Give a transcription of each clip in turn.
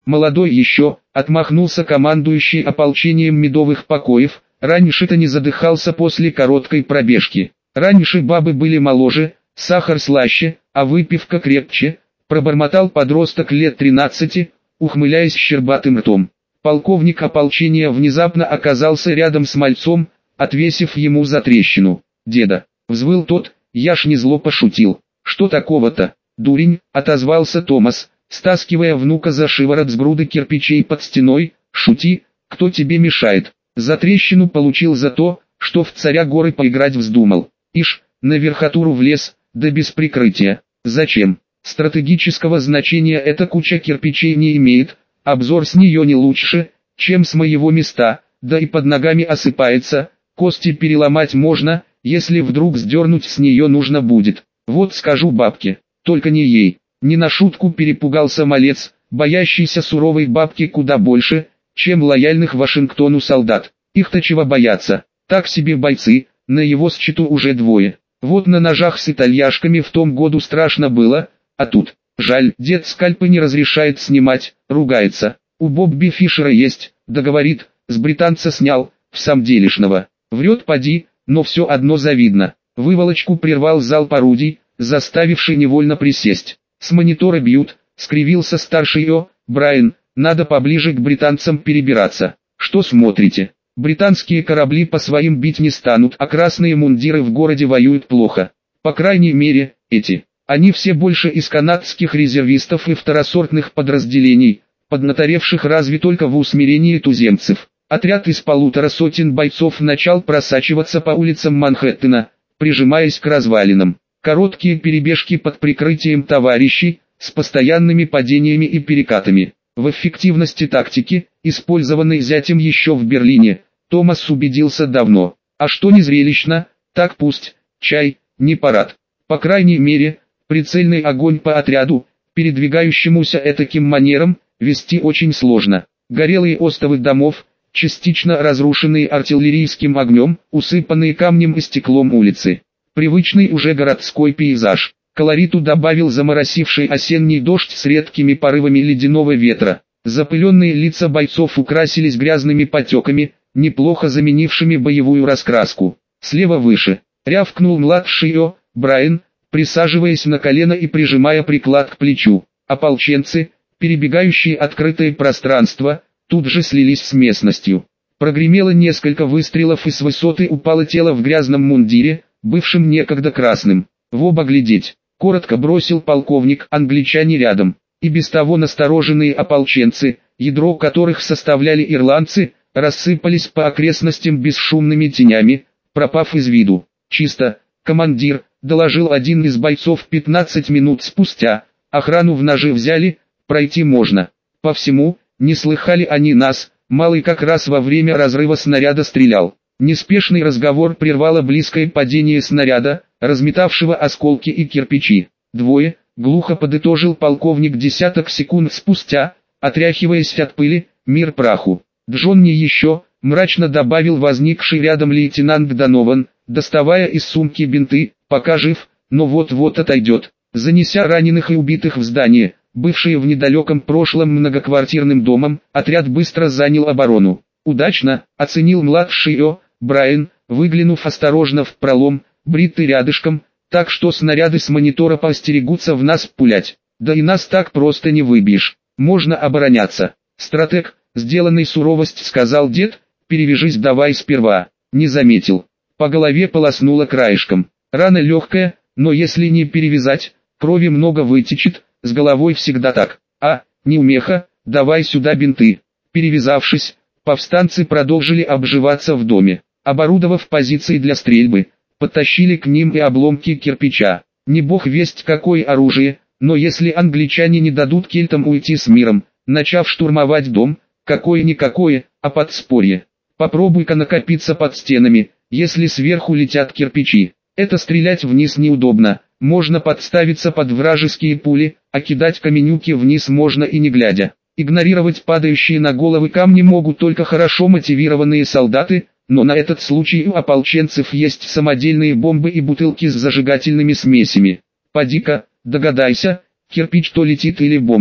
Молодой еще, отмахнулся командующий ополчением Медовых покоев, раньше-то не задыхался после короткой пробежки. Раньше бабы были моложе, сахар слаще, а выпивка крепче, пробормотал подросток лет 13, ухмыляясь щербатым ртом. Полковник ополчения внезапно оказался рядом с мальцом, отвесив ему затрещину. «Деда!» — взвыл тот, «я ж не зло пошутил». «Что такого-то, дурень?» — отозвался Томас, стаскивая внука за шиворот с груды кирпичей под стеной. «Шути, кто тебе мешает?» Затрещину получил за то, что в царя горы поиграть вздумал. Ишь, на верхотуру влез, да без прикрытия. Зачем? Стратегического значения эта куча кирпичей не имеет, обзор с нее не лучше, чем с моего места, да и под ногами осыпается, кости переломать можно, если вдруг сдернуть с нее нужно будет. Вот скажу бабке, только не ей. Не на шутку перепугался малец, боящийся суровой бабки куда больше, чем лояльных Вашингтону солдат. Их-то чего бояться, так себе бойцы, на его счету уже двое. Вот на ножах с итальяшками в том году страшно было, а тут, жаль, дед скальпы не разрешает снимать, ругается. У Бобби Фишера есть, да говорит, с британца снял, в самделишного. Врет поди, но все одно завидно. Выволочку прервал залп орудий, заставивший невольно присесть. С монитора бьют, скривился старший Брайан, надо поближе к британцам перебираться. Что смотрите? Британские корабли по своим бить не станут, а красные мундиры в городе воюют плохо. По крайней мере, эти. Они все больше из канадских резервистов и второсортных подразделений, поднаторевших разве только в усмирении туземцев. Отряд из 1,5 сотен бойцов начал просачиваться по улицам Манхэттена, прижимаясь к развалинам. Короткие перебежки под прикрытием товарищей, с постоянными падениями и перекатами. В эффективности тактики, использованной зятем еще в Берлине, Томас убедился давно. А что не зрелищно, так пусть, чай, не парад. По крайней мере, прицельный огонь по отряду, передвигающемуся этаким манером, вести очень сложно. Горелые остовы домов, частично разрушенные артиллерийским огнем, усыпанные камнем и стеклом улицы. Привычный уже городской пейзаж. Колориту добавил заморосивший осенний дождь с редкими порывами ледяного ветра. Запыленные лица бойцов украсились грязными потеками, неплохо заменившими боевую раскраску. Слева выше, рявкнул младший Брайан, присаживаясь на колено и прижимая приклад к плечу. Ополченцы, перебегающие открытое пространство, тут же слились с местностью. Прогремело несколько выстрелов и с высоты упало тело в грязном мундире, бывшим некогда красным. В оба глядеть. Коротко бросил полковник, англичане рядом. И без того настороженные ополченцы, ядро которых составляли ирландцы, рассыпались по окрестностям бесшумными тенями, пропав из виду. «Чисто, командир», — доложил один из бойцов 15 минут спустя. «Охрану в ножи взяли, пройти можно». По всему, не слыхали они нас, малый как раз во время разрыва снаряда стрелял. Неспешный разговор прервало близкое падение снаряда, разметавшего осколки и кирпичи. «Двое», — глухо подытожил полковник десяток секунд спустя, отряхиваясь от пыли, «мир праху». «Джон не еще», — мрачно добавил возникший рядом лейтенант Донован, доставая из сумки бинты, «пока жив, но вот-вот отойдет». Занеся раненых и убитых в здание, бывшее в недалеком прошлом многоквартирным домом, отряд быстро занял оборону. «Удачно», — оценил младший Брайан, выглянув осторожно в пролом, бритый рядышком, так что снаряды с монитора поостерегутся в нас пулять. Да и нас так просто не выбьешь, можно обороняться. «Стратег», сделанный суровость, сказал дед, «перевяжись давай сперва». Не заметил. По голове полоснуло краешком. Рана легкая, но если не перевязать, крови много вытечет, с головой всегда так. Неумеха, давай сюда бинты. Перевязавшись, повстанцы продолжили обживаться в доме. Оборудовав позиции для стрельбы, подтащили к ним и обломки кирпича. Не бог весть какое оружие, но если англичане не дадут кельтам уйти с миром, начав штурмовать дом, какое-никакое, а подспорье. Попробуй-ка накопиться под стенами, если сверху летят кирпичи. Это стрелять вниз неудобно, можно подставиться под вражеские пули, а кидать каменюки вниз можно и не глядя. Игнорировать падающие на головы камни могут только хорошо мотивированные солдаты, но на этот случай у ополченцев есть самодельные бомбы и бутылки с зажигательными смесями. Поди-ка, догадайся, кирпич то летит или бомба.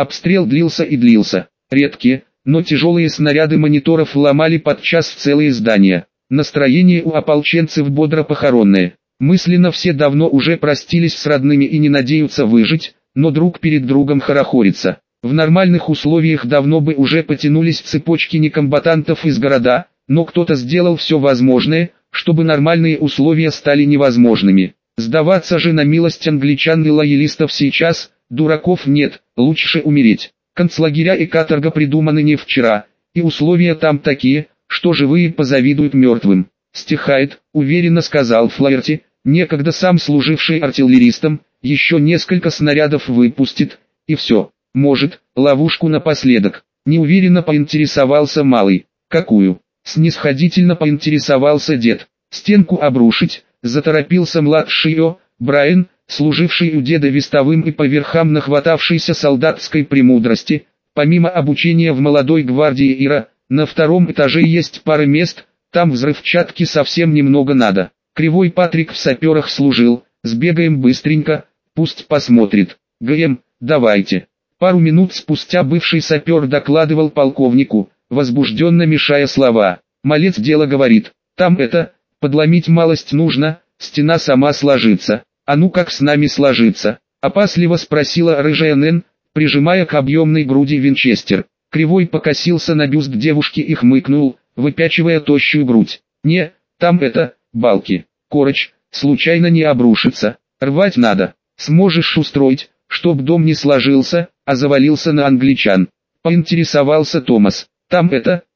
Обстрел длился и длился. Редкие, но тяжелые снаряды мониторов ломали подчас целые здания. Настроение у ополченцев бодро похоронное. Мысленно все давно уже простились с родными и не надеются выжить, но друг перед другом хорохорится. В нормальных условиях давно бы уже потянулись цепочки некомбатантов из города, но кто-то сделал все возможное, чтобы нормальные условия стали невозможными. Сдаваться же на милость англичан и лоялистов сейчас, дураков нет, лучше умереть. Концлагеря и каторга придуманы не вчера, и условия там такие, что живые позавидуют мертвым. «Стихает», уверенно сказал Флаерти, некогда сам служивший артиллеристом, еще несколько снарядов выпустит, и все. Может, ловушку напоследок. Неуверенно поинтересовался малый. Какую? Снисходительно поинтересовался дед. Стенку обрушить, заторопился младший Брайан, служивший у деда вестовым и по верхам нахватавшийся солдатской премудрости. Помимо обучения в молодой гвардии Ира, на втором этаже есть пара мест, там взрывчатки совсем немного надо. Кривой Патрик в саперах служил, сбегаем быстренько, пусть посмотрит. ГМ, давайте. Пару минут спустя бывший сапер докладывал полковнику, возбужденно мешая слова. Малец дело говорит, там подломить малость нужно, стена сама сложится. А ну как с нами сложится? Опасливо спросила рыжая Нэн, прижимая к объемной груди винчестер. Кривой покосился на бюст девушки и хмыкнул, выпячивая тощую грудь. Не, там балки. Короче, случайно не обрушится. Рвать надо. Сможешь устроить, чтоб дом не сложился, а завалился на англичан. Поинтересовался Томас. Там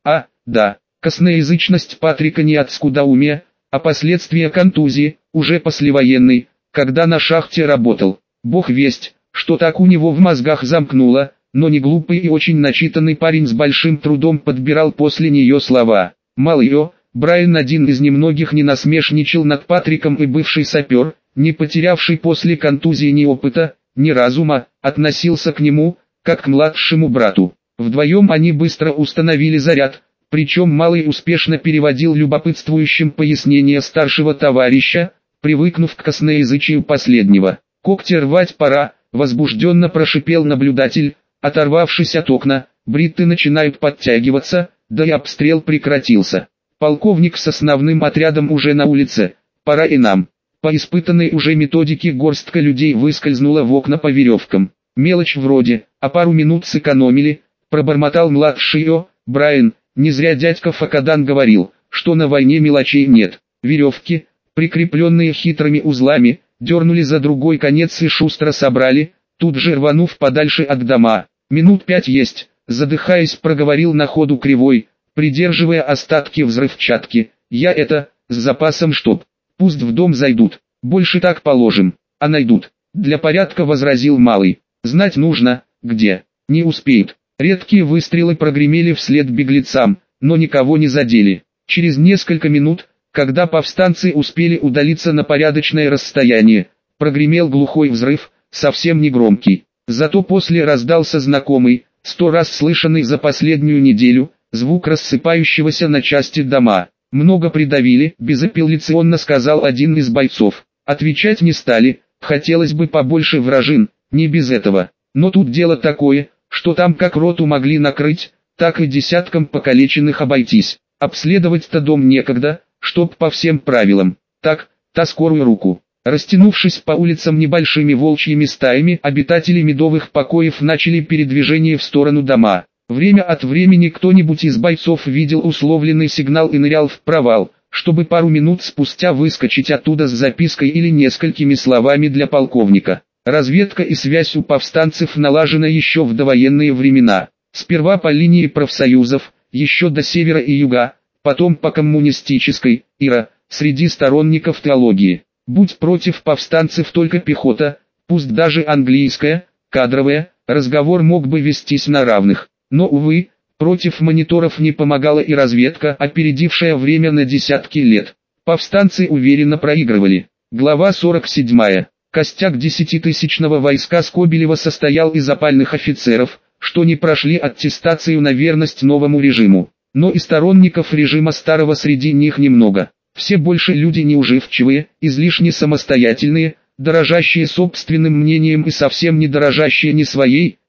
да. Косноязычность Патрика не от скудоумия, а последствия контузии, уже послевоенной, когда на шахте работал. Бог весть, что так у него в мозгах замкнуло, но не глупый и очень начитанный парень с большим трудом подбирал после нее слова. Малый Брайан один из немногих не насмешничал над Патриком и бывший сапер, не потерявший после контузии ни опыта, ни разума, относился к нему, как к младшему брату. Вдвоем они быстро установили заряд, причем малый успешно переводил любопытствующим пояснения старшего товарища, привыкнув к косноязычию последнего. «Когти рвать пора», возбужденно прошипел наблюдатель, оторвавшись от окна, бритты начинают подтягиваться, да и обстрел прекратился. Полковник с основным отрядом уже на улице, пора и нам. По испытанной уже методике горстка людей выскользнула в окна по веревкам. Мелочь вроде, а пару минут сэкономили, пробормотал младший Брайан. Не зря дядька Факадан говорил, что на войне мелочей нет. Веревки, прикрепленные хитрыми узлами, дернули за другой конец и шустро собрали, тут же рванув подальше от дома. Минут 5 есть, задыхаясь проговорил на ходу Кривой, придерживая остатки взрывчатки. Я с запасом чтоб. Пусть в дом зайдут, больше так положим, а найдут. Для порядка возразил малый. Знать нужно, где. Не успеют. Редкие выстрелы прогремели вслед беглецам, но никого не задели. Через несколько минут, когда повстанцы успели удалиться на порядочное расстояние, прогремел глухой взрыв, совсем не громкий. Зато после раздался знакомый, 100 раз слышанный за последнюю неделю, звук рассыпающегося на части дома. «Много придавили», — безапелляционно сказал один из бойцов. Отвечать не стали, хотелось бы побольше вражин, не без этого. Но тут дело такое, что там как роту могли накрыть, так и десяткам покалеченных обойтись. Обследовать-то дом некогда, чтоб по всем правилам. Так, та скорую руку. Растянувшись по улицам небольшими волчьими стаями, обитатели медовых покоев начали передвижение в сторону дома. Время от времени кто-нибудь из бойцов видел условленный сигнал и нырял в провал, чтобы пару минут спустя выскочить оттуда с запиской или несколькими словами для полковника. Разведка и связь у повстанцев налажена еще в довоенные времена. Сперва по линии профсоюзов, еще до севера и юга, потом по коммунистической, ИРА, среди сторонников теологии. Будь против повстанцев только пехота, пусть даже английская, кадровая, разговор мог бы вестись на равных. Но, увы, против мониторов не помогала и разведка, опередившая время на десятки лет. Повстанцы уверенно проигрывали. Глава 47. Костяк 10-тысячного войска Скобелева состоял из опальных офицеров, что не прошли аттестацию на верность новому режиму. Но и сторонников режима старого среди них немного. Все больше люди неуживчивые, излишне самостоятельные, дорожащие собственным мнением и совсем не дорожащие ни своей,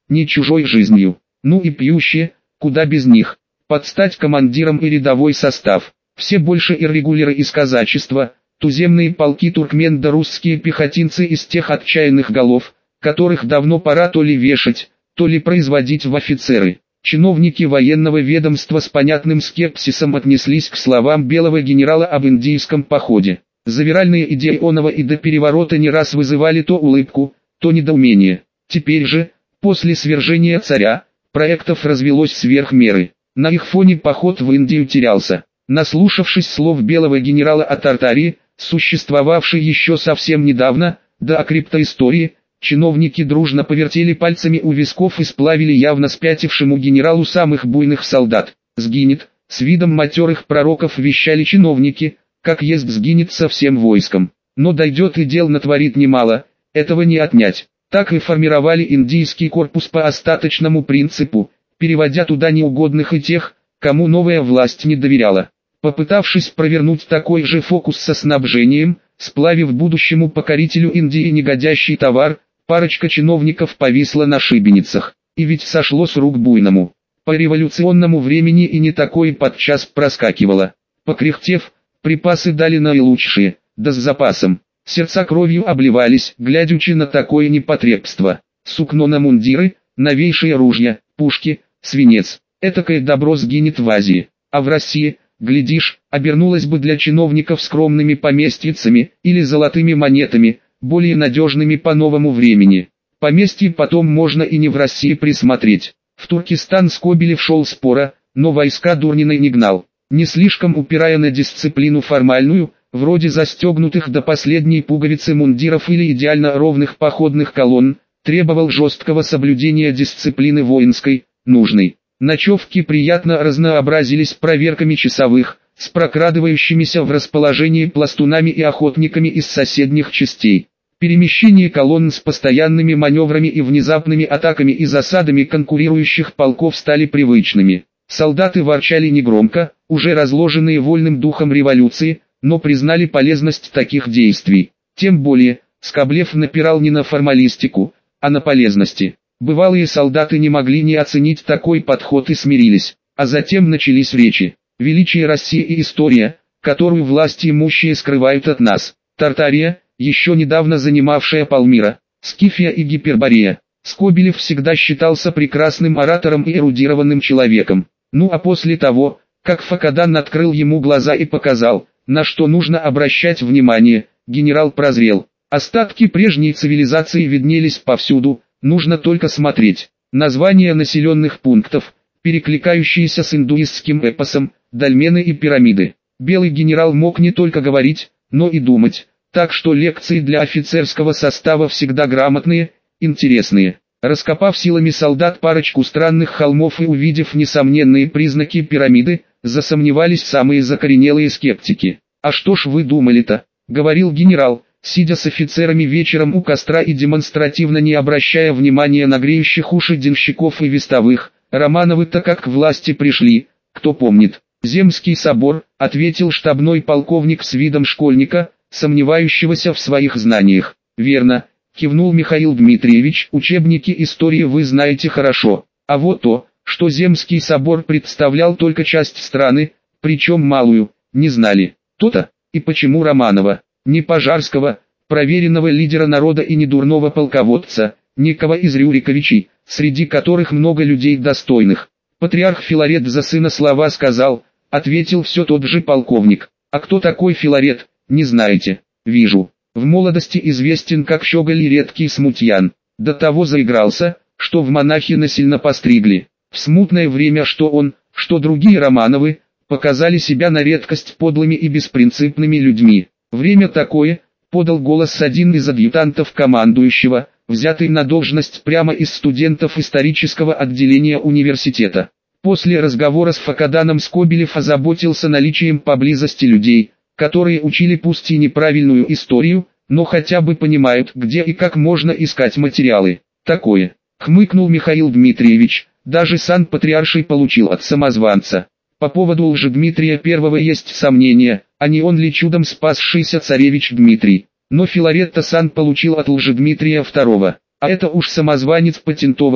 не чужой жизнью. Ну и пьющие, куда без них. Подстать командирам и рядовой состав. Все больше иррегуляры из казачества, туземные полки туркмен да русские пехотинцы из тех отчаянных голов, которых давно пора то ли вешать, то ли производить в офицеры. Чиновники военного ведомства с понятным скепсисом отнеслись к словам белого генерала об индийском походе. Завиральные идеи оного и до переворота не раз вызывали то улыбку, то недоумение. Теперь же, после свержения царя, проектов развелось сверх меры. На их фоне поход в Индию терялся. Наслушавшись слов белого генерала о Тартарии, существовавшей еще совсем недавно, да о криптоистории, чиновники дружно повертели пальцами у висков и сплавили явно спятившему генералу самых буйных солдат. «Сгинет», с видом матерых пророков вещали чиновники, как есть сгинет со всем войском. Но дойдет и дел натворит немало, этого не отнять. Так и формировали индийский корпус по остаточному принципу, переводя туда неугодных и тех, кому новая власть не доверяла. Попытавшись провернуть такой же фокус со снабжением, сплавив будущему покорителю Индии негодящий товар, парочка чиновников повисла на шибеницах. И ведь сошло с рук буйному. По революционному времени и не такое подчас проскакивало. Покряхтев, припасы дали наилучшие, да с запасом. Сердца кровью обливались, глядячи на такое непотребство. Сукно на мундиры, новейшие ружья, пушки, свинец. Этакое добро сгинет в Азии. А в России, глядишь, обернулось бы для чиновников скромными поместьицами или золотыми монетами, более надежными по новому времени. Поместье потом можно и не в России присмотреть. В Туркестан Скобелев шел спора, но войска Дурниной не гнал. Не слишком упирая на дисциплину формальную, вроде застегнутых до последней пуговицы мундиров или идеально ровных походных колонн, требовал жесткого соблюдения дисциплины воинской, нужной. Ночевки приятно разнообразились проверками часовых, с прокрадывающимися в расположении пластунами и охотниками из соседних частей. Перемещение колонн с постоянными маневрами и внезапными атаками и засадами конкурирующих полков стали привычными. Солдаты ворчали негромко, уже разложенные вольным духом революции, но признали полезность таких действий. Тем более, Скоблев напирал не на формалистику, а на полезности. Бывалые солдаты не могли не оценить такой подход и смирились. А затем начались речи. Величие России и история, которую власти имущие скрывают от нас. Тартария, еще недавно занимавшая Палмира, Скифия и Гиперборея. Скобелев всегда считался прекрасным оратором и эрудированным человеком. Ну а после того, как Факадан открыл ему глаза и показал, на что нужно обращать внимание, генерал прозрел. Остатки прежней цивилизации виднелись повсюду, нужно только смотреть. Названия населенных пунктов, перекликающиеся с индуистским эпосом, дольмены и пирамиды. Белый генерал мог не только говорить, но и думать, так что лекции для офицерского состава всегда грамотные, интересные. Раскопав силами солдат парочку странных холмов и увидев несомненные признаки пирамиды, засомневались самые закоренелые скептики. «А что ж вы думали-то?» — говорил генерал, сидя с офицерами вечером у костра и демонстративно не обращая внимания на греющих уши денщиков и вестовых. «Романовы-то как к власти пришли, кто помнит?» «Земский собор», — ответил штабной полковник с видом школьника, сомневающегося в своих знаниях. «Верно», — кивнул Михаил Дмитриевич, «учебники истории вы знаете хорошо. А вот то, что Земский собор представлял только часть страны, причем малую, не знали. То-то, и почему Романова, не Пожарского, проверенного лидера народа и не дурного полководца, никого из Рюриковичей, среди которых много людей достойных. Патриарх Филарет за сына слова сказал», — ответил все тот же полковник. «А кто такой Филарет, не знаете?» «Вижу. В молодости известен как щеголь и редкий смутьян. До того заигрался, что в монахи насильно постригли. В смутное время что он, что другие Романовы, показали себя на редкость подлыми и беспринципными людьми. Время такое», — подал голос один из адъютантов командующего, взятый на должность прямо из студентов исторического отделения университета. После разговора с Факаданом Скобелев озаботился наличием поблизости людей, которые учили пусть и неправильную историю, но хотя бы понимают, где и как можно искать материалы. «Такое», — хмыкнул Михаил Дмитриевич, «даже сан патриарший получил от самозванца. По поводу Лжедмитрия I есть сомнения, а не он ли чудом спасшийся царевич Дмитрий. Но Филарет-то сан получил от Лжедмитрия II, а это уж самозванец патентованный,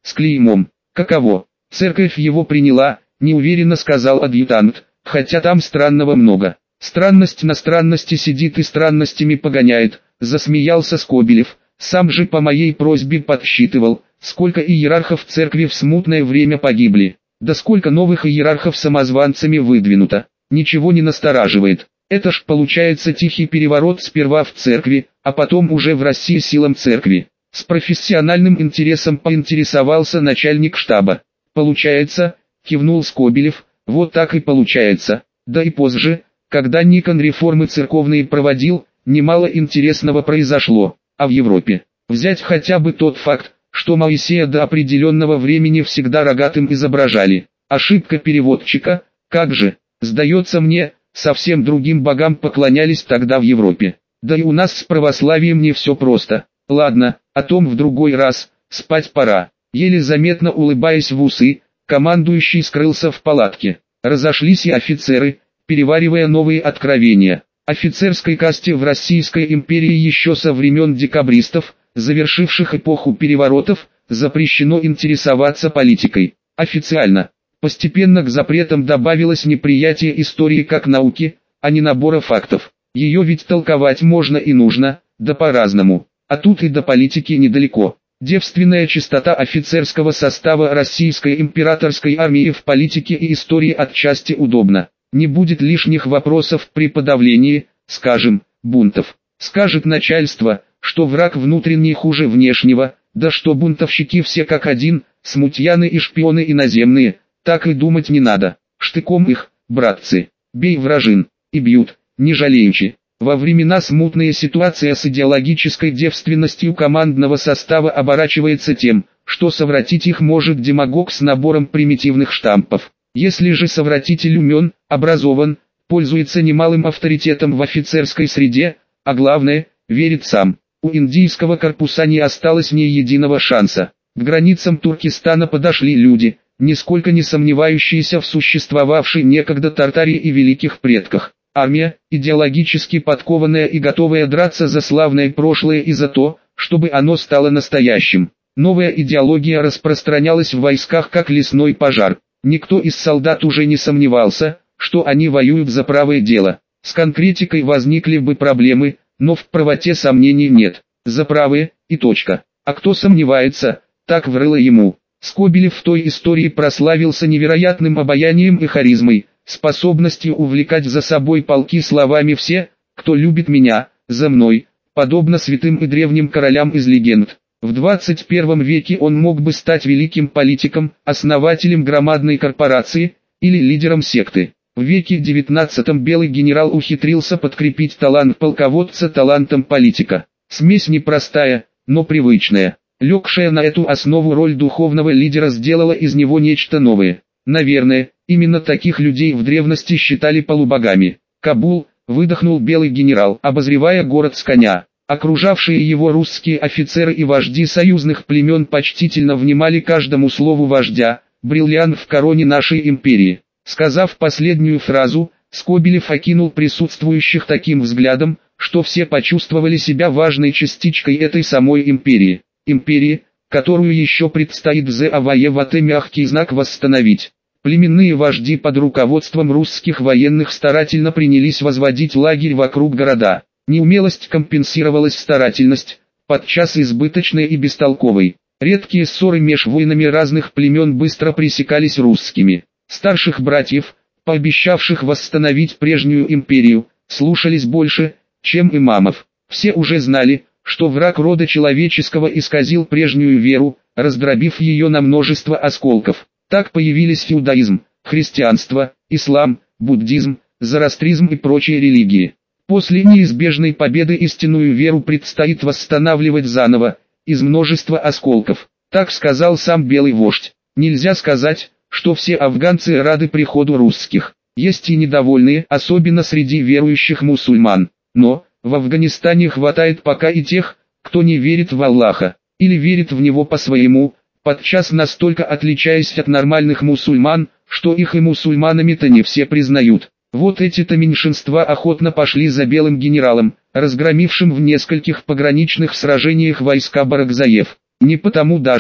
с клеймом. Каково? Церковь его приняла, неуверенно сказал адъютант, хотя там странного много. Странность на странности сидит и странностями погоняет, засмеялся Скобелев, сам же по моей просьбе подсчитывал, сколько иерархов церкви в смутное время погибли, да сколько новых иерархов самозванцами выдвинуто, ничего не настораживает. Это ж получается тихий переворот сперва в церкви, а потом уже в России силам церкви. С профессиональным интересом поинтересовался начальник штаба. Получается, кивнул Скобелев, вот так и получается. Да и позже, когда Никон реформы церковные проводил, немало интересного произошло. А в Европе, взять хотя бы тот факт, что Моисея до определенного времени всегда рогатым изображали. Ошибка переводчика, как же, сдается мне, совсем другим богам поклонялись тогда в Европе. Да и у нас с православием не все просто. Ладно, о том в другой раз, спать пора. Еле заметно улыбаясь в усы, командующий скрылся в палатке. Разошлись и офицеры, переваривая новые откровения. Офицерской касте в Российской империи еще со времен декабристов, завершивших эпоху переворотов, запрещено интересоваться политикой. Официально. Постепенно к запретам добавилось неприятие истории как науки, а не набора фактов. Ее ведь толковать можно и нужно, да по-разному. А тут и до политики недалеко. Девственная чистота офицерского состава Российской императорской армии в политике и истории отчасти удобна. Не будет лишних вопросов при подавлении, скажем, бунтов. Скажет начальство, что враг внутренний хуже внешнего, да что бунтовщики все как один, смутьяны и шпионы иноземные, так и думать не надо. Штыком их, братцы, бей вражин, и бьют, не жалеючи. Во времена смутная ситуация с идеологической девственностью командного состава оборачивается тем, что совратить их может демагог с набором примитивных штампов. Если же совратитель умен, образован, пользуется немалым авторитетом в офицерской среде, а главное, верит сам, у индийского корпуса не осталось ни единого шанса. К границам Туркестана подошли люди, нисколько не сомневающиеся в существовавшей некогда Тартарии и великих предках. Армия, идеологически подкованная и готовая драться за славное прошлое и за то, чтобы оно стало настоящим. Новая идеология распространялась в войсках как лесной пожар. Никто из солдат уже не сомневался, что они воюют за правое дело. С конкретикой возникли бы проблемы, но в правоте сомнений нет. За правое, и точка. А кто сомневается, так врыло ему. Скобелев в той истории прославился невероятным обаянием и харизмой, способностью увлекать за собой полки словами «все, кто любит меня, за мной», подобно святым и древним королям из легенд. В 21 веке он мог бы стать великим политиком, основателем громадной корпорации, или лидером секты. В веке 19 белый генерал ухитрился подкрепить талант полководца талантом политика. Смесь непростая, но привычная. Легшая на эту основу роль духовного лидера сделала из него нечто новое. Наверное, именно таких людей в древности считали полубогами. Кабул, выдохнул белый генерал, обозревая город с коня. Окружавшие его русские офицеры и вожди союзных племен почтительно внимали каждому слову вождя, бриллиант в короне нашей империи. Сказав последнюю фразу, Скобелев окинул присутствующих таким взглядом, что все почувствовали себя важной частичкой этой самой империи. Империи, которую еще предстоит завоевать и мягкий знак восстановить. Племенные вожди под руководством русских военных старательно принялись возводить лагерь вокруг города. Неумелость компенсировалась старательность, подчас избыточной и бестолковой. Редкие ссоры меж воинами разных племен быстро пресекались русскими. Старших братьев, пообещавших восстановить прежнюю империю, слушались больше, чем имамов. Все уже знали, что враг рода человеческого исказил прежнюю веру, раздробив ее на множество осколков. Так появились феодализм, христианство, ислам, буддизм, зороастризм и прочие религии. После неизбежной победы истинную веру предстоит восстанавливать заново, из множества осколков. Так сказал сам белый вождь. Нельзя сказать, что все афганцы рады приходу русских. Есть и недовольные, особенно среди верующих мусульман. Но, в Афганистане хватает пока и тех, кто не верит в Аллаха, или верит в него по-своему, подчас настолько отличаясь от нормальных мусульман, что их и мусульманами-то не все признают. Вот эти-то меньшинства охотно пошли за белым генералом, разгромившим в нескольких пограничных сражениях войска Баракзаев. Не потому даже,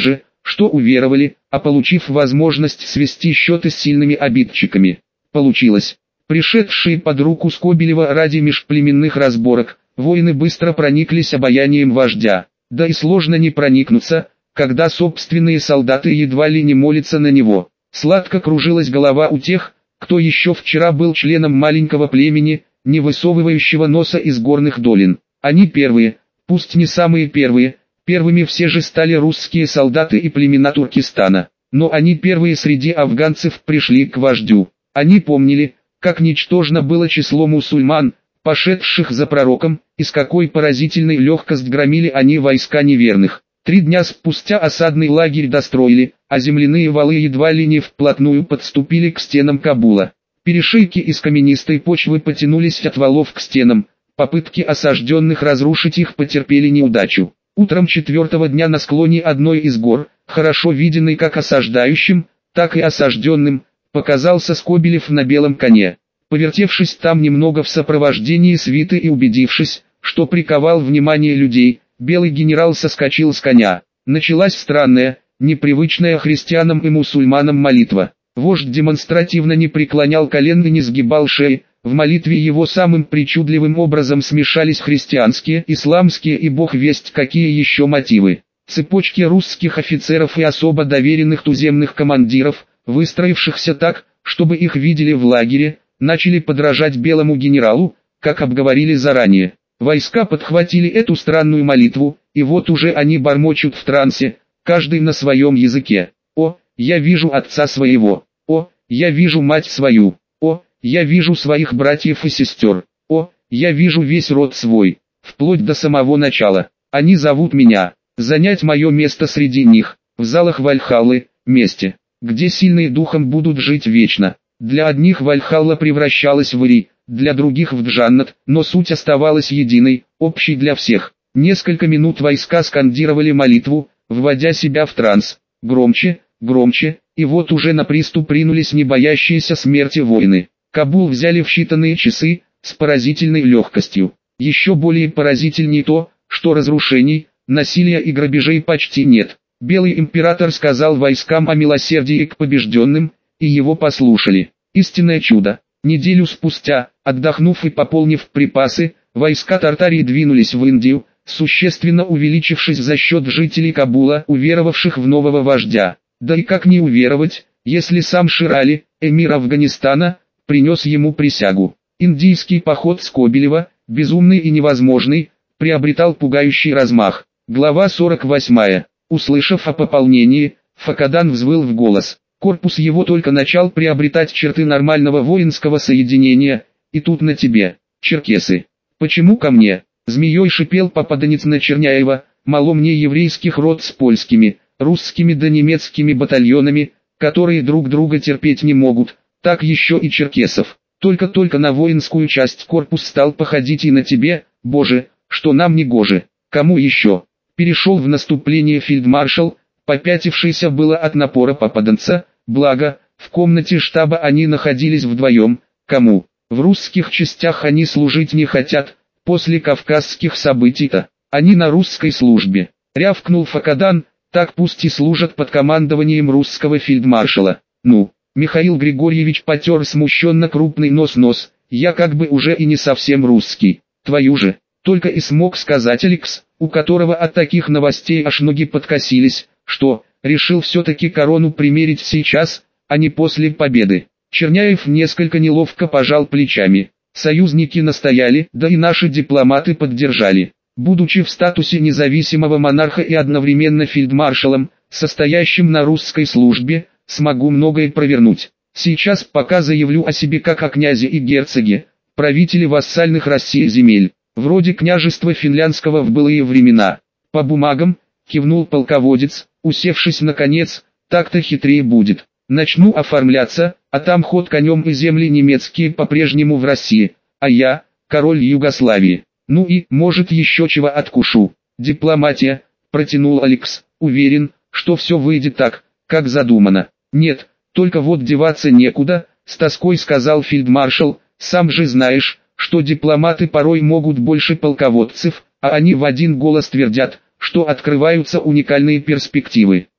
что уверовали, а получив возможность свести счеты с сильными обидчиками. Получилось. Пришедшие под руку Скобелева ради межплеменных разборок, воины быстро прониклись обаянием вождя. Да и сложно не проникнуться, когда собственные солдаты едва ли не молятся на него. Сладко кружилась голова у тех, кто еще вчера был членом маленького племени, не высовывающего носа из горных долин. Они первые, пусть не самые первые, первыми все же стали русские солдаты и племена Туркестана. Но они первые среди афганцев пришли к вождю. Они помнили, как ничтожно было число мусульман, пошедших за пророком, и с какой поразительной легкостью громили они войска неверных. 3 дня спустя осадный лагерь достроили, а земляные валы едва ли не вплотную подступили к стенам Кабула. Перешейки из каменистой почвы потянулись от валов к стенам, попытки осажденных разрушить их потерпели неудачу. Утром 4-го дня на склоне одной из гор, хорошо виденной как осаждающим, так и осажденным, показался Скобелев на белом коне. Повертевшись там немного в сопровождении свиты и убедившись, что приковал внимание людей, белый генерал соскочил с коня. Началась странная, непривычная христианам и мусульманам молитва. Вождь демонстративно не преклонял колен и не сгибал шеи. В молитве его самым причудливым образом смешались христианские, исламские и бог весть какие еще мотивы. Цепочки русских офицеров и особо доверенных туземных командиров, выстроившихся так, чтобы их видели в лагере, начали подражать белому генералу, как обговорили заранее. Войска подхватили эту странную молитву, и вот уже они бормочут в трансе, каждый на своем языке. «О, я вижу отца своего! О, я вижу мать свою! О, я вижу своих братьев и сестер! О, я вижу весь род свой, вплоть до самого начала! Они зовут меня, занять мое место среди них, в залах Вальхаллы, месте, где сильные духом будут жить вечно». Для одних Вальхалла превращалась в Ири, для других в Джаннат, но суть оставалась единой, общей для всех. Несколько минут войска скандировали молитву, вводя себя в транс. Громче, громче, и вот уже на приступ ринулись не боящиеся смерти воины. Кабул взяли в считанные часы, с поразительной легкостью. Еще более поразительней то, что разрушений, насилия и грабежей почти нет. Белый император сказал войскам о милосердии к побежденным, и его послушали. Истинное чудо. Неделю спустя, отдохнув и пополнив припасы, войска Тартарии двинулись в Индию, существенно увеличившись за счет жителей Кабула, уверовавших в нового вождя. Да и как не уверовать, если сам Шир Али, эмир Афганистана, принес ему присягу. Индийский поход Скобелева, безумный и невозможный, приобретал пугающий размах. Глава 48. Услышав о пополнении, Факадан взвыл в голос. Корпус его только начал приобретать черты нормального воинского соединения, и тут на тебе, черкесы. Почему ко мне? Змеей шипел попаданец на Черняева, мало мне еврейских род с польскими, русскими да немецкими батальонами, которые друг друга терпеть не могут, так еще и черкесов. Только-только на воинскую часть корпус стал походить и на тебе, боже, что нам не гоже. Кому еще? Перешел в наступление фельдмаршал, попятившийся было от напора попаданца, благо, в комнате штаба они находились вдвоем. Кому? В русских частях они служить не хотят, после кавказских событий-то, они на русской службе. Рявкнул Факадан, так пусть и служат под командованием русского фельдмаршала. Ну, Михаил Григорьевич потер смущенно крупный нос, я как бы уже и не совсем русский, твою же, только и смог сказать Алекс, у которого от таких новостей аж ноги подкосились. Что, решил все-таки корону примерить сейчас, а не после победы? Черняев несколько неловко пожал плечами. Союзники настояли, да и наши дипломаты поддержали. Будучи в статусе независимого монарха и одновременно фельдмаршалом, состоящим на русской службе, смогу многое провернуть. Сейчас пока заявлю о себе как о князе и герцоге, правителе вассальных России земель, вроде княжества финляндского в былые времена. По бумагам, кивнул полководец, усевшись наконец, так-то хитрее будет. Начну оформляться, а там ход конем и земли немецкие по-прежнему в России, а я, король Югославии. Ну и, может, еще чего откушу. Дипломатия, протянул Алекс, уверен, что все выйдет так, как задумано. Нет, только вот деваться некуда, с тоской сказал фельдмаршал, сам же знаешь, что дипломаты порой могут больше полководцев, а они в один голос твердят, что открываются уникальные перспективы.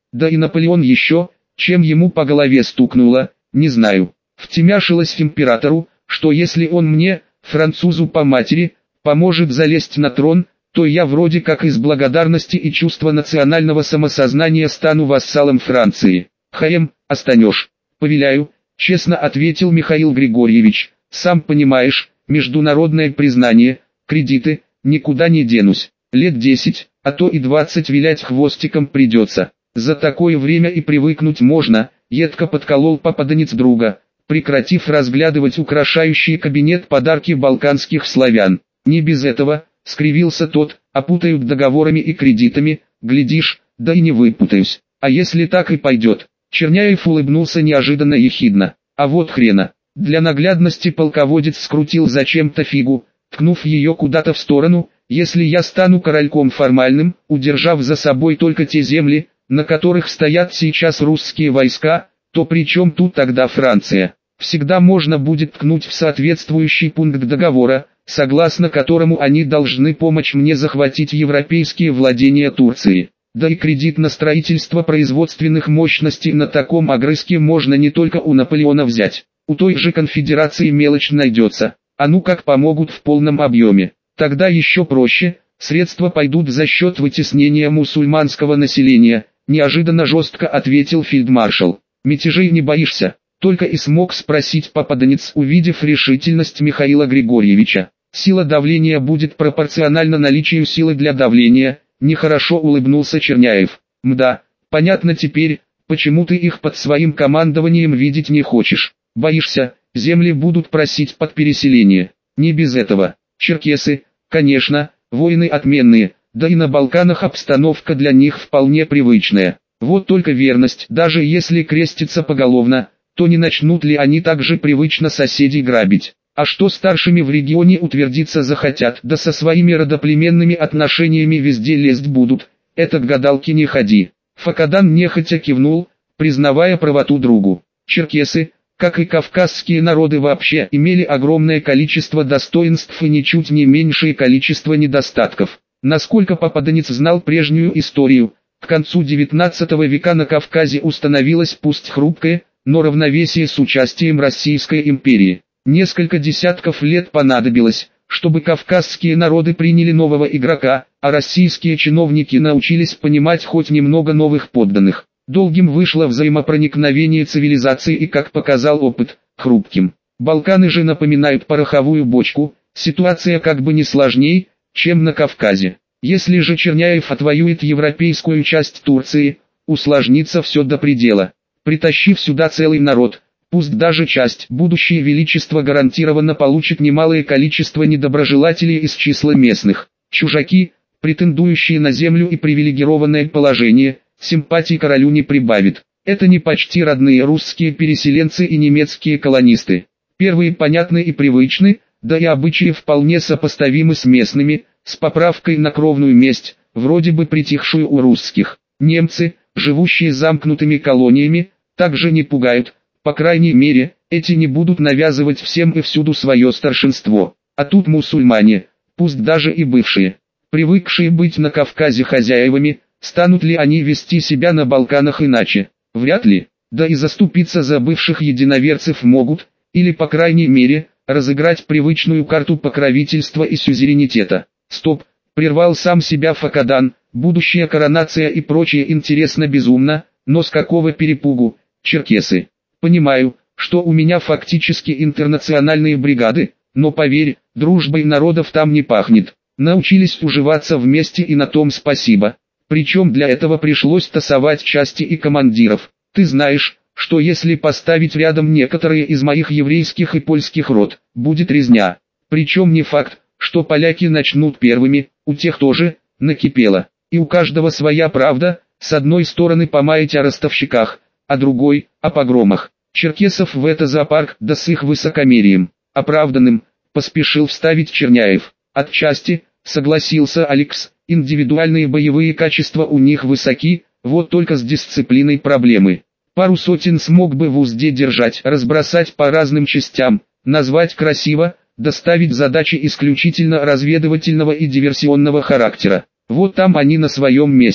да и Наполеон еще, чем ему по голове стукнуло, не знаю. Втемяшилось императору, что если он мне, французу по матери, поможет залезть на трон, то я вроде как из благодарности и чувства национального самосознания стану вассалом Франции. Хаем, останешь. Повеляю, честно ответил Михаил Григорьевич, сам понимаешь, международное признание, кредиты, никуда не денусь. Лет 10, а то и 20 вилять хвостиком придется. За такое время и привыкнуть можно, едко подколол попаданец друга, прекратив разглядывать украшающие кабинет подарки балканских славян. Не без этого, скривился тот, опутают договорами и кредитами, глядишь, да и не выпутаюсь. А если так и пойдет? Черняев улыбнулся неожиданно ехидно. А вот хрена. Для наглядности полководец скрутил зачем-то фигу, ткнув ее куда-то в сторону. Если я стану корольком формальным, удержав за собой только те земли, на которых стоят сейчас русские войска, то при чем тут тогда Франция? Всегда можно будет ткнуть в соответствующий пункт договора, согласно которому они должны помочь мне захватить европейские владения Турции. Да и кредит на строительство производственных мощностей на таком огрызке можно не только у Наполеона взять. У той же конфедерации мелочь найдется, а ну как помогут в полном объеме. Тогда еще проще, средства пойдут за счет вытеснения мусульманского населения, неожиданно жестко ответил фельдмаршал. Мятежей не боишься? Только и смог спросить попаданец, увидев решительность Михаила Григорьевича. Сила давления будет пропорциональна наличию силы для давления, нехорошо улыбнулся Черняев. Мда, понятно теперь, почему ты их под своим командованием видеть не хочешь. Боишься, земли будут просить под переселение. Не без этого. Черкесы, конечно, воины отменные, да и на Балканах обстановка для них вполне привычная. Вот только верность, даже если креститься поголовно, то не начнут ли они также привычно соседей грабить? А что старшими в регионе утвердиться захотят, да со своими родоплеменными отношениями везде лезть будут, это к гадалке не ходи. Факадан нехотя кивнул, признавая правоту другу. Черкесы, как и кавказские народы вообще, имели огромное количество достоинств и ничуть не меньшее количество недостатков. Насколько попаданец знал прежнюю историю, к концу XIX века на Кавказе установилось пусть хрупкое, но равновесие с участием Российской империи. Несколько десятков лет понадобилось, чтобы кавказские народы приняли нового игрока, а российские чиновники научились понимать хоть немного новых подданных. Долгим вышло взаимопроникновение цивилизаций и, как показал опыт, хрупким. Балканы же напоминают пороховую бочку, ситуация как бы не сложней, чем на Кавказе. Если же Черняев отвоюет европейскую часть Турции, усложнится все до предела. Притащив сюда целый народ, пусть даже часть, будущее величество гарантированно получит немалое количество недоброжелателей из числа местных. Чужаки, претендующие на землю и привилегированное положение, симпатий королю не прибавит. Это не почти родные русские переселенцы и немецкие колонисты. Первые понятны и привычны, да и обычаи вполне сопоставимы с местными, с поправкой на кровную месть, вроде бы притихшую у русских. Немцы, живущие замкнутыми колониями, также не пугают, по крайней мере, эти не будут навязывать всем и всюду свое старшинство. А тут мусульмане, пусть даже и бывшие, привыкшие быть на Кавказе хозяевами, станут ли они вести себя на Балканах иначе? Вряд ли, да и заступиться за бывших единоверцев могут, или по крайней мере, разыграть привычную карту покровительства и сюзеренитета. Стоп, прервал сам себя Факадан, будущая коронация и прочее интересно безумно, но с какого перепугу, черкесы? Понимаю, что у меня фактически интернациональные бригады, но поверь, дружбой народов там не пахнет. Научились уживаться вместе и на том спасибо. Причем для этого пришлось тасовать части и командиров. Ты знаешь, что если поставить рядом некоторые из моих еврейских и польских род, будет резня. Причем не факт, что поляки начнут первыми, у тех тоже, накипело. И у каждого своя правда, с одной стороны помаять о ростовщиках, а другой, о погромах. Черкесов в это зоопарк, да с их высокомерием, оправданным, поспешил вставить Черняев. Отчасти, согласился Алекс, индивидуальные боевые качества у них высоки, вот только с дисциплиной проблемы. Пару сотен смог бы в узде держать, разбросать по разным частям, назвать красиво, доставить задачи исключительно разведывательного и диверсионного характера. Вот там они на своем месте.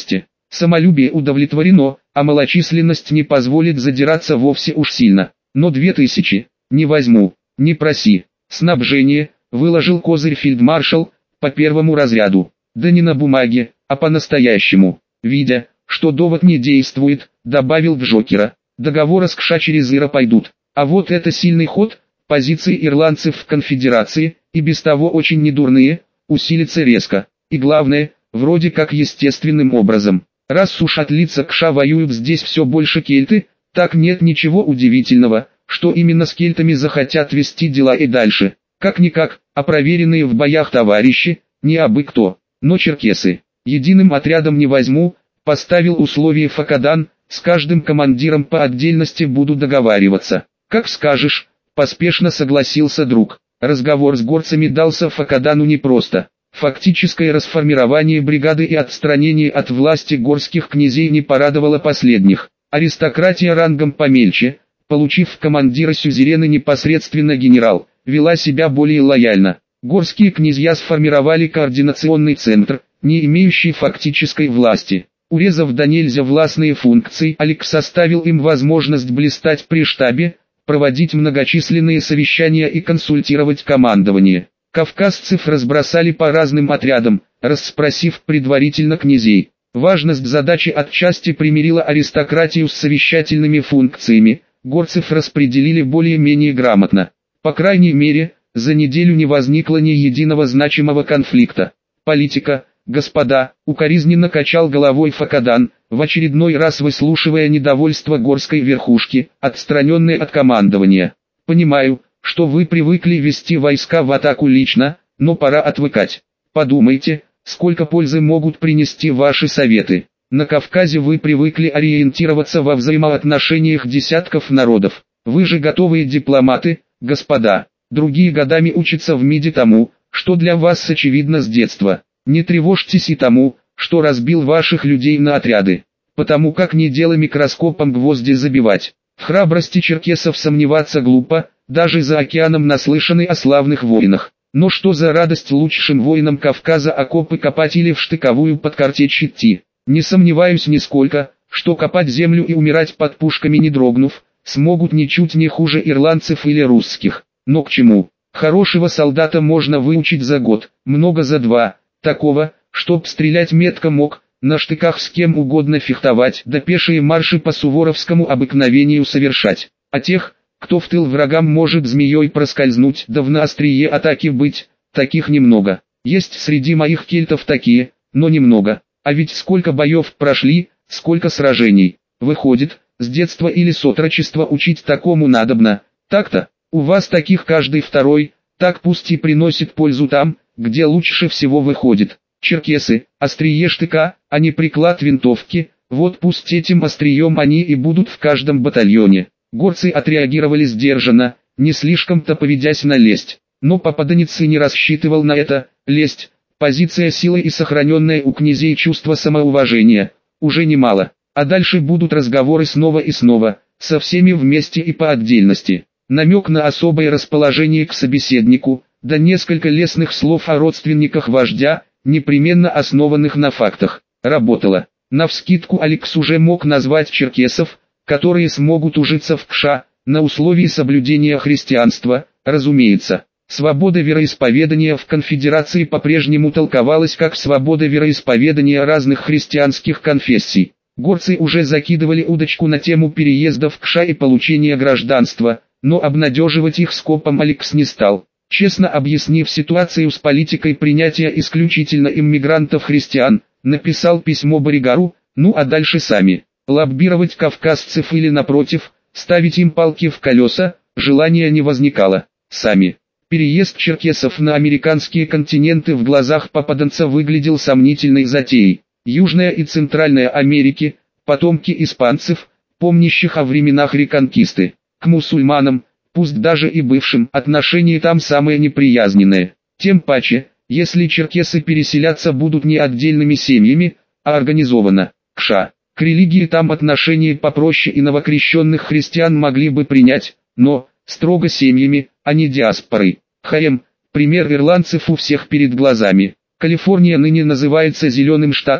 Самолюбие удовлетворено, а малочисленность не позволит задираться вовсе уж сильно. Но 2000 не возьму, не проси. Снабжение, выложил козырь фельдмаршал, по первому разряду. Да не на бумаге, а по-настоящему. Видя, что довод не действует, добавил Джокера. Договоры с КША через Ира пойдут. А вот это сильный ход, позиции ирландцев в конфедерации, и без того очень недурные, усилится резко. И главное, вроде как естественным образом. Раз уж от лица КША воюют здесь все больше кельты, так нет ничего удивительного, что именно с кельтами захотят вести дела и дальше. Как-никак, а проверенные в боях товарищи, не абы кто, но черкесы. Единым отрядом не возьму, поставил условие Факадан, с каждым командиром по отдельности буду договариваться. Как скажешь, поспешно согласился друг. Разговор с горцами дался Факадану непросто. Фактическое расформирование бригады и отстранение от власти горских князей не порадовало последних. Аристократия рангом помельче, получив в командира сюзерена непосредственно генерал, вела себя более лояльно. Горские князья сформировали координационный центр, не имеющий фактической власти. Урезав до нельзя властные функции, Алекс оставил им возможность блистать при штабе, проводить многочисленные совещания и консультировать командование. Кавказцев разбросали по разным отрядам, расспросив предварительно князей. Важность задачи отчасти примирила аристократию с совещательными функциями, горцев распределили более-менее грамотно. По крайней мере, за неделю не возникло ни единого значимого конфликта. Политика, господа, укоризненно качал головой Факадан, в очередной раз выслушивая недовольство горской верхушки, отстраненной от командования. Понимаю, что вы привыкли вести войска в атаку лично, но пора отвыкать. Подумайте, сколько пользы могут принести ваши советы. На Кавказе вы привыкли ориентироваться во взаимоотношениях десятков народов. Вы же готовые дипломаты, господа. Другие годами учатся в МИДе тому, что для вас очевидно с детства. Не тревожьтесь и тому, что разбил ваших людей на отряды. Потому как не дело микроскопом гвозди забивать. В храбрости черкесов сомневаться глупо, даже за океаном наслышаны о славных воинах. Но что за радость лучшим воинам Кавказа окопы копать или в штыковую под картечь идти? Не сомневаюсь нисколько, что копать землю и умирать под пушками не дрогнув, смогут ничуть не хуже ирландцев или русских. Но к чему? Хорошего солдата можно выучить за год, много за два, такого, чтоб стрелять метко мог, на штыках с кем угодно фехтовать, да пешие марши по суворовскому обыкновению совершать. А тех, кто в тыл врагам может змеей проскользнуть, да в на острие атаки быть, таких немного. Есть среди моих кельтов такие, но немного. А ведь сколько боев прошли, сколько сражений. Выходит, с детства или с отрочества учить такому надобно. Так-то, у вас таких каждый второй, так пусть и приносит пользу там, где лучше всего выходит. Черкесы, острие штыка, а не приклад винтовки, вот пусть этим острием они и будут в каждом батальоне. Горцы отреагировали сдержанно, не слишком-то поведясь на лесть. Но попаданец и не рассчитывал на это, лесть, позиция силы и сохраненное у князей чувство самоуважения, уже немало. А дальше будут разговоры снова и снова, со всеми вместе и по отдельности. Намек на особое расположение к собеседнику, да несколько лестных слов о родственниках вождя, непременно основанных на фактах. Работало. Навскидку Алекс уже мог назвать черкесов, которые смогут ужиться в КША, на условии соблюдения христианства, разумеется. Свобода вероисповедания в конфедерации по-прежнему толковалась как свобода вероисповедания разных христианских конфессий. Горцы уже закидывали удочку на тему переезда в КША и получения гражданства, но обнадеживать их скопом Алекс не стал. Честно объяснив ситуацию с политикой принятия исключительно иммигрантов-христиан, написал письмо Боригару, ну а дальше сами. Лоббировать кавказцев или напротив, ставить им палки в колеса, желания не возникало. Сами. Переезд черкесов на американские континенты в глазах попаданца выглядел сомнительной затеей. Южная и Центральная Америки, потомки испанцев, помнящих о временах реконкисты. К мусульманам, пусть даже и бывшим, отношение там самое неприязненное. Тем паче, если черкесы переселяться будут не отдельными семьями, а организованно. КША. К религии там отношение попроще и новокрещенных христиан могли бы принять, но, строго семьями, а не диаспорой. Пример ирландцев у всех перед глазами. Калифорния ныне называется зеленым штатом,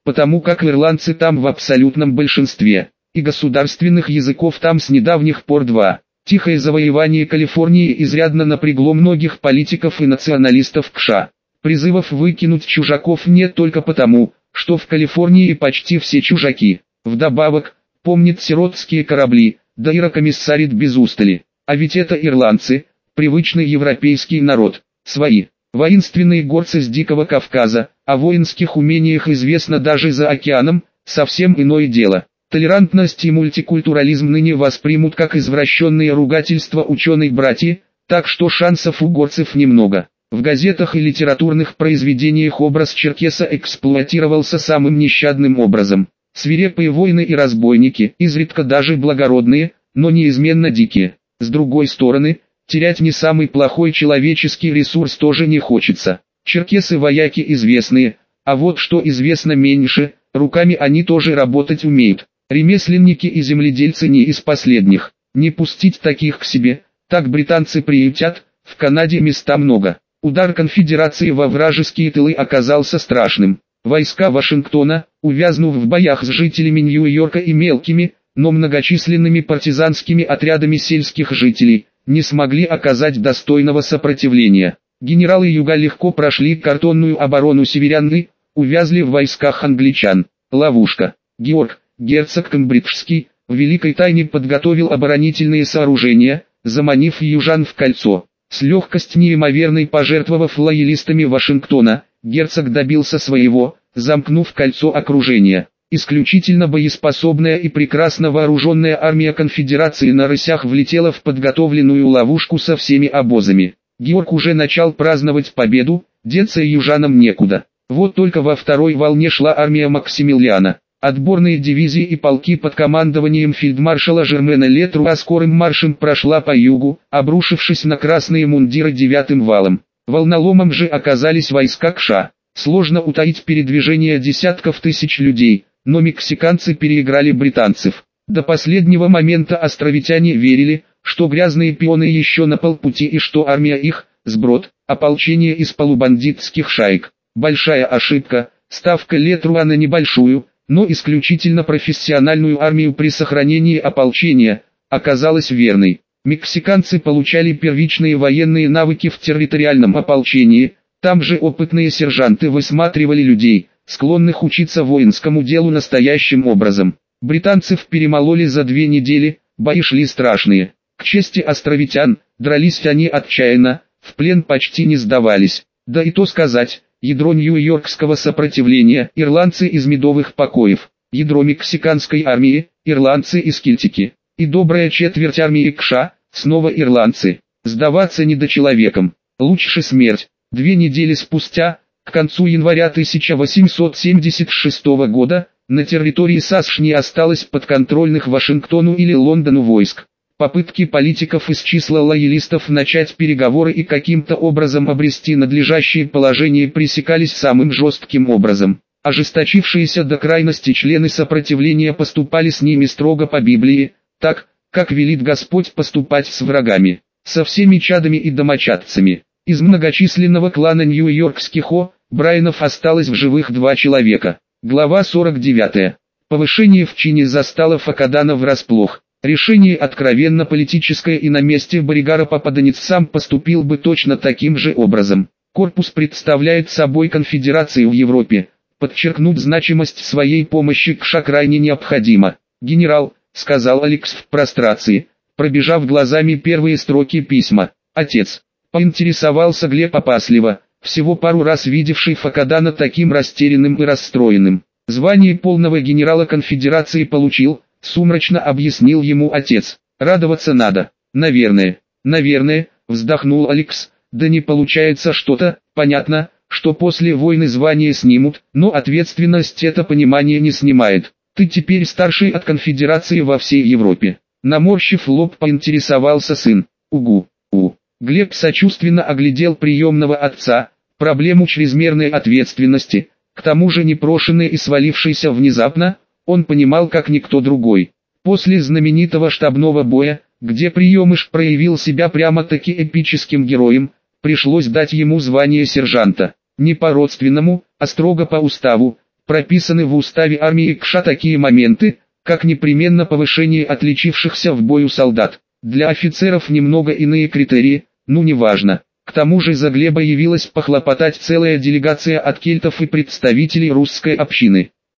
потому как ирландцы там в абсолютном большинстве, и государственных языков там с недавних пор два. Тихое завоевание Калифорнии изрядно напрягло многих политиков и националистов к США. Призывов выкинуть чужаков нет только потому, что в Калифорнии почти все чужаки. Вдобавок, помнит сиротские корабли, да и ракомиссарит без устали. А ведь это ирландцы, привычный европейский народ, свои. Воинственные горцы с Дикого Кавказа, о воинских умениях известно даже за океаном, совсем иное дело. Толерантность и мультикультурализм ныне воспримут как извращенные ругательства ученые-братья, так что шансов у горцев немного. В газетах и литературных произведениях образ черкеса эксплуатировался самым нещадным образом. Свирепые воины и разбойники, изредка даже благородные, но неизменно дикие. С другой стороны, терять не самый плохой человеческий ресурс тоже не хочется. Черкесы-вояки известные, а вот что известно меньше, руками они тоже работать умеют. Ремесленники и земледельцы не из последних. Не пустить таких к себе, так британцы приютят, в Канаде места много. Удар конфедерации во вражеские тылы оказался страшным. Войска Вашингтона, увязнув в боях с жителями Нью-Йорка и мелкими, но многочисленными партизанскими отрядами сельских жителей, не смогли оказать достойного сопротивления. Генералы Юга легко прошли картонную оборону северян и увязли в войсках англичан. Ловушка. Георг, герцог Камбриджский, в великой тайне подготовил оборонительные сооружения, заманив южан в кольцо. С легкостью неимоверной пожертвовав лоялистами Вашингтона, герцог добился своего, замкнув кольцо окружения. Исключительно боеспособная и прекрасно вооруженная армия конфедерации на рысях влетела в подготовленную ловушку со всеми обозами. Георг уже начал праздновать победу, деться южанам некуда. Вот только во второй волне шла армия Максимилиана. Отборные дивизии и полки под командованием фельдмаршала Жермена Летруа скорым маршем прошла по югу, обрушившись на красные мундиры девятым валом. Волноломом же оказались войска КША. Сложно утаить передвижение десятков тысяч людей, но мексиканцы переиграли британцев. До последнего момента островитяне верили, что грязные пионы еще на полпути и что армия их – сброд, ополчение из полубандитских шаек. Большая ошибка, ставка Летруа на небольшую, но исключительно профессиональную армию при сохранении ополчения, оказалась верной. Мексиканцы получали первичные военные навыки в территориальном ополчении, там же опытные сержанты высматривали людей, склонных учиться воинскому делу настоящим образом. Британцев перемололи за 2 недели, бои шли страшные. К чести островитян, дрались они отчаянно, в плен почти не сдавались. Да и то сказать, ядро нью-йоркского сопротивления – ирландцы из Медовых покоев, ядро мексиканской армии – ирландцы из Кельтики, и добрая четверть армии КША – снова ирландцы. Сдаваться недочеловеком, лучше смерть. 2 недели спустя, к концу января 1876 года, на территории САСШ не осталось подконтрольных Вашингтону или Лондону войск. Попытки политиков из числа лоялистов начать переговоры и каким-то образом обрести надлежащее положение пресекались самым жестким образом. Ожесточившиеся до крайности члены сопротивления поступали с ними строго по Библии, так, как велит Господь поступать с врагами, со всеми чадами и домочадцами. Из многочисленного клана нью-йоркских Брайанов осталось в живых 2 человека. Глава 49. Повышение в чине застало Факадана врасплох. Решение откровенно политическое, и на месте Боригара попаданец сам поступил бы точно таким же образом. Корпус представляет собой конфедерацию в Европе. Подчеркнуть значимость своей помощи КША крайне необходимо. «Генерал», — сказал Алекс в прострации, пробежав глазами первые строки письма. «Отец», — поинтересовался Глеб опасливо, всего пару раз видевший Факадана таким растерянным и расстроенным. «Звание полного генерала конфедерации получил», — сумрачно объяснил ему отец. «Радоваться надо». «Наверное, вздохнул Алекс, «да не получается что-то, понятно, что после войны звание снимут, но ответственность это понимание не снимает. Ты теперь старший от конфедерации во всей Европе». Наморщив лоб, поинтересовался сын. «Угу». Глеб сочувственно оглядел приемного отца, проблему чрезмерной ответственности, к тому же непрошенной и свалившейся внезапно, он понимал как никто другой. После знаменитого штабного боя, где приемыш проявил себя прямо-таки эпическим героем, пришлось дать ему звание сержанта. Не по-родственному, а строго по уставу, прописаны в уставе армии КША такие моменты, как непременно повышение отличившихся в бою солдат. Для офицеров немного иные критерии, ну неважно. К тому же за Глеба явилась похлопотать целая делегация от кельтов и представителей русской общины.